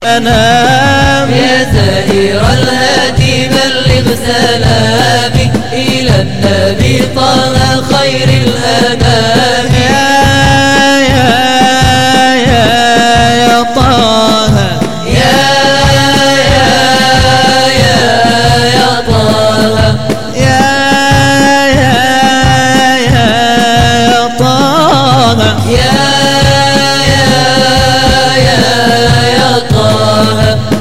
أنام يا سائر الهادي بلغ سلامي إلى النبي طه خير الأنام. يا طه يا طه يا طه يا طه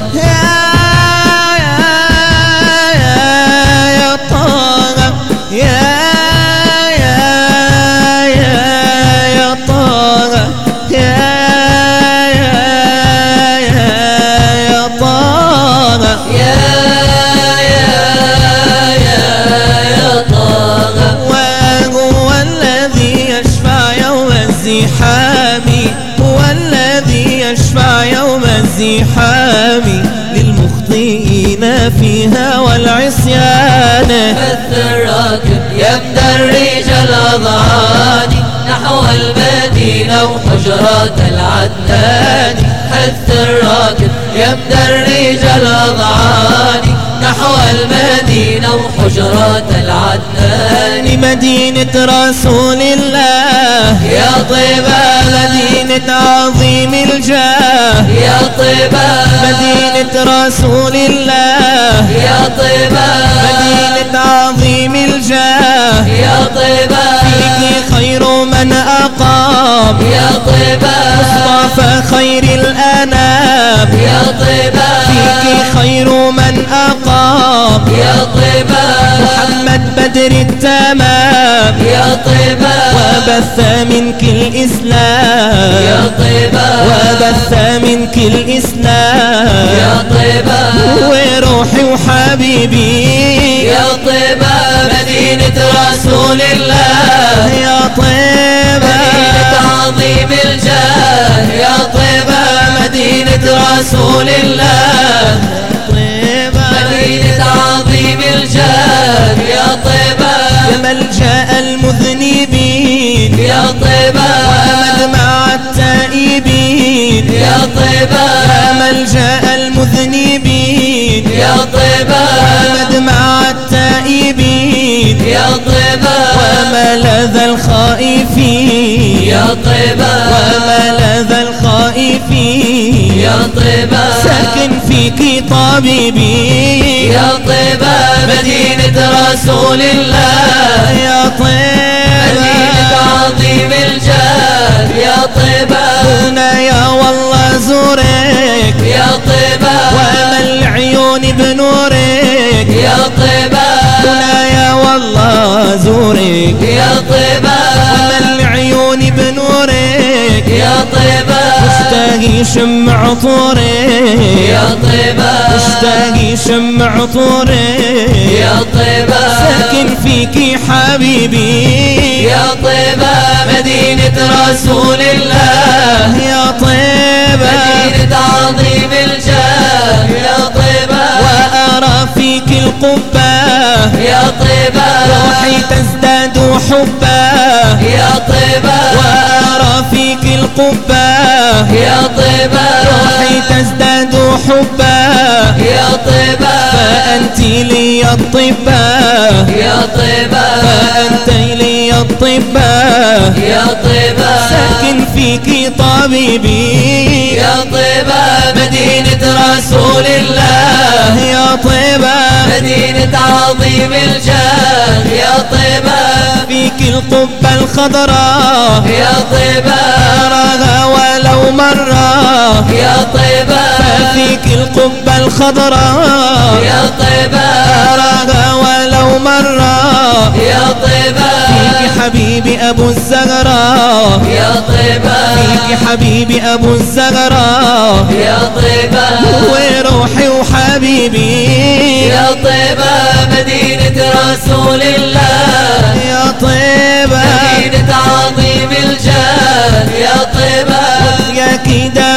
هو الذي يشفع يوم الزحام للمخطئين فيها والعصيان. حث الراكب يمدرج الأضعان نحو المدينة وحجرات العدنان. حث الراكب يمدرج الأضعان نحو المدينة وحجرات العدنان. مدينة رسول الله يا طيبة مدينة عظيم الجاه. يا طيبة مدينة رسول الله يا طيبة مدينة عظيم الجاه. يا طيبة فيك خير من أقام يا طيبة مصطفى خير الأنام. يا طيبة فيك خير من أقام يا طيبة محمد بدر التمام. يا طيبة وبث منك الإسلام. يا طيبة وبث منك الإسلام. يا طيبة وروحي وحبيبي يا طيبة مدينة رسول الله. يا طيبة مدينة عظيم الجاه. يا طيبة مدينة رسول الله. مدينة عظيم الجاه. يا طيبة يا ملجأ المذنبين. يا طيبة ومدمع التائبين. يا طيبة يا ملجأ المذنبين. يا طيبة ومدمع التائبين. يا طيبة وملاذ الخائفين. يا طيبة وملاذ الخائفين. يا طيبة ساكن فيك طبيبي. يا طيبة مدينة رسول الله. يا طيبة مدينة عظيم الجاه. يا طيبة هنا يا والله زورك. يا طيبة وما العيون بنورك. يا طيبة هنا يا والله زورك. يا طيبة وما العيون بنورك. يا طيبة مشتاق شمع عطورك. يا طيبة مشتاق شمع عطورك. يا طيبة ساكن فيك حبيبي. يا طيبة مدينة رسول الله. يا طيبة مدينة عظيم الجاه. يا طيبة وأرى فيك القبة. يا طيبة روحي تزداد حبا. يا طيبة وأرى فيك القبة. يا طيبة روحي تزداد حبا. يا طيبة فأنت لي الطبا. يا طيبة فأنت لي الطبا. يا طيبة ساكن فيك طبيبي. يا طيبة مدينة رسول الله. يا طيبة مدينة عظيم الجاه. يا طيبة فيك القبة الخضراء. يا طيبة أراها ولو مرة. يا طيبة فيك القبة الخضراء. يا طيبة أراها ولو مرة. يا طيبة فيك حبيبي أبو الزهراء. يا طيبة فيك حبيبي أبو الزهراء. يا طيبة وروحي وحبيبي. يا طيبة مدينة رسول الله. يا طيبة مدينة عظيم الجاه. يا طيبة يا كيدا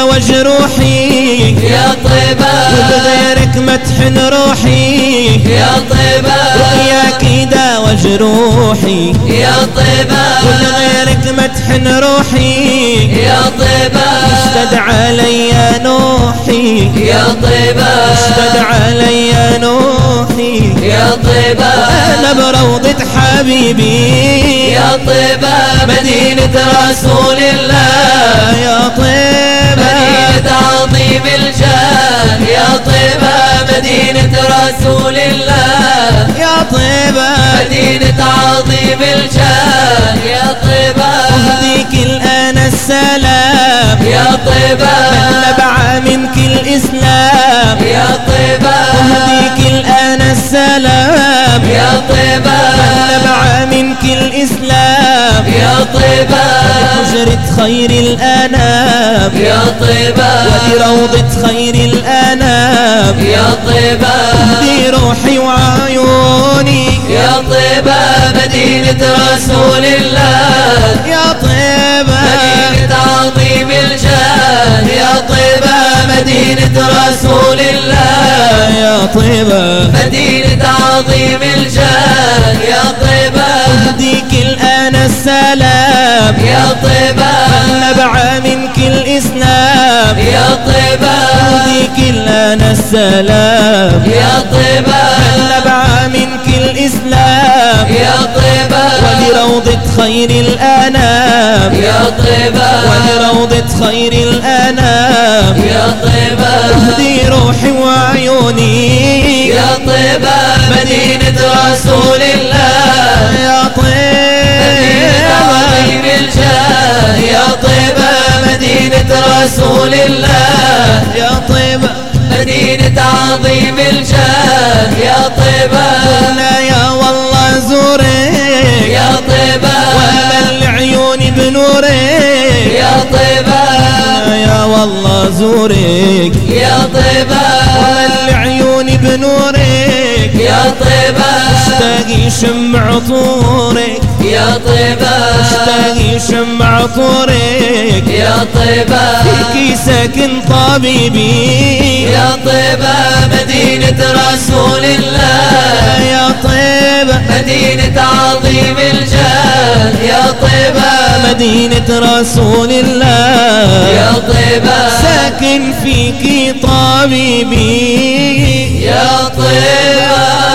وجروحي. يا طيبة وبغيرك متحن روحي. يا طيبة يا كيدا وجروحي. يا طيبة وبغيرك مدح روحي يا طيبة اشتد علي نوحي يا طيبة اشتد علي نوحي يا طيبة أنا بروضة حبيبي يا طيبة مدينة رسول الله يا طيبة مدينة عظيم الجاه يا طيبة مدينة رسول الله يا طيبة مدينة عظيم الجاه يا طيبة أهديك الآن السلام يا طيبة من نبع منك الإسلام يا طيبة أهديك الآن السلام يا طيبة من نبع منك الإسلام يا طيبة حجرة خير الأنام يا طيبة ولروضة خير الأنام يا طيبة اهدي روحي وعيوني يا طيبة مدينة رسول الله يا طيبة مدينة عظيم الجاه يا طيبة مدينة رسول الله يا طيبة مدينة عظيم الجاه يا طيبة أهديك الآن السلام يا طيبة نبع منك الإسلام يا طيبة أهديك الآن السلام يا طيبة نبع منك الإسلام يا طيبة ولروضة خير الأنام يا طيبة ولروضة خير الأنام يا طيبة اهدي روحي وعيوني يا طيبة مدينة رسول الله يا مدينة طيبة عظيم الجاه يا طيبة مدينة رسول الله يا طيبة مدينة عظيم الجاه يا طيبة قلنا يا والله زورك يا طيبة ومن عيوني بنورك يا طيبة قلنا يا والله زورك يا طيبة ومن عيوني بنورك يا طيبة اشتاقي شمع طورك يا طيبة اشتاقي شمع طورك يا طيبة فيكي ساكن طبيبي يا طيبة مدينة رسول الله يا طيبة مدينة عظيم الجاه يا طيبة مدينة رسول الله يا طيبة ساكن فيكي طبيبي يا طيبة